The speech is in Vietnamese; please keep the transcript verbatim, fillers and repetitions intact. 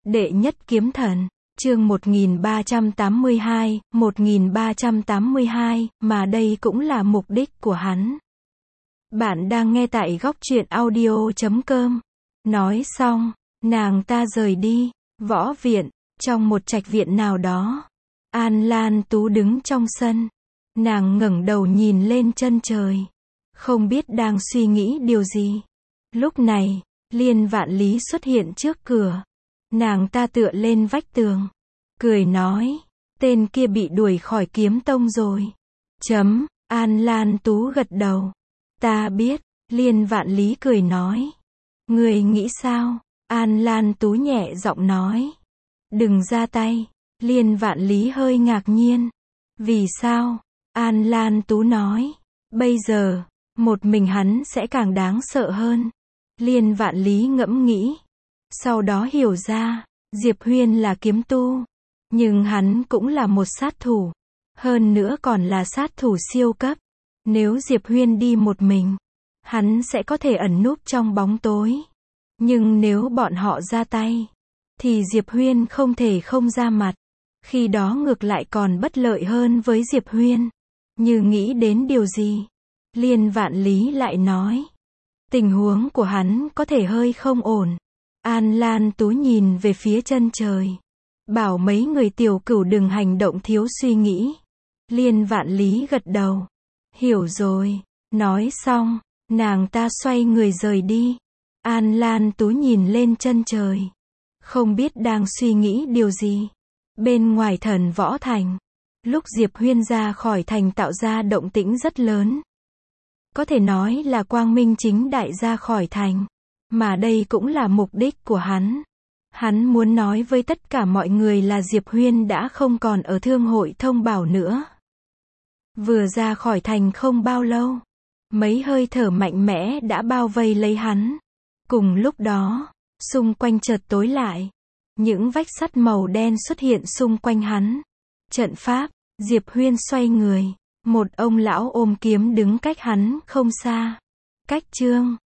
Đệ nhất kiếm thần, chương một nghìn ba trăm tám mươi hai, một nghìn ba trăm tám mươi hai, mà đây cũng là mục đích của hắn. Bạn đang nghe tại góc truyện audio chấm com. Nói xong, nàng ta rời đi. Võ viện, trong một trạch viện nào đó. An Lan Tú đứng trong sân. Nàng ngẩng đầu nhìn lên chân trời. Không biết đang suy nghĩ điều gì. Lúc này, Liên Vạn Lý xuất hiện trước cửa. Nàng ta tựa lên vách tường. Cười nói, tên kia bị đuổi khỏi kiếm tông rồi. Chấm, An Lan Tú gật đầu. Ta biết, Liên Vạn Lý cười nói. Người nghĩ sao? An Lan Tú nhẹ giọng nói. Đừng ra tay. Liên Vạn Lý hơi ngạc nhiên. Vì sao? An Lan Tú nói. Bây giờ, một mình hắn sẽ càng đáng sợ hơn. Liên Vạn Lý ngẫm nghĩ. Sau đó hiểu ra, Diệp Huyên là kiếm tu. Nhưng hắn cũng là một sát thủ. Hơn nữa còn là sát thủ siêu cấp. Nếu Diệp Huyên đi một mình, hắn sẽ có thể ẩn núp trong bóng tối. Nhưng nếu bọn họ ra tay, thì Diệp Huyên không thể không ra mặt. Khi đó ngược lại còn bất lợi hơn với Diệp Huyên. Như nghĩ đến điều gì, Liên Vạn Lý lại nói. Tình huống của hắn có thể hơi không ổn. An Lan Tú nhìn về phía chân trời. Bảo mấy người tiểu cửu đừng hành động thiếu suy nghĩ. Liên Vạn Lý gật đầu. Hiểu rồi. Nói xong, nàng ta xoay người rời đi. An Lan Tú nhìn lên chân trời. Không biết đang suy nghĩ điều gì. Bên ngoài Thần Võ Thành, lúc Diệp Huyên ra khỏi thành tạo ra động tĩnh rất lớn. Có thể nói là quang minh chính đại ra khỏi thành. Mà đây cũng là mục đích của hắn. Hắn muốn nói với tất cả mọi người là Diệp Huyên đã không còn ở Thương hội Thông Bảo nữa. Vừa ra khỏi thành không bao lâu, mấy hơi thở mạnh mẽ đã bao vây lấy hắn. Cùng lúc đó, xung quanh chợt tối lại. Những vách sắt màu đen xuất hiện xung quanh hắn. Trận pháp, Diệp Huyên xoay người. Một ông lão ôm kiếm đứng cách hắn không xa. Cách chương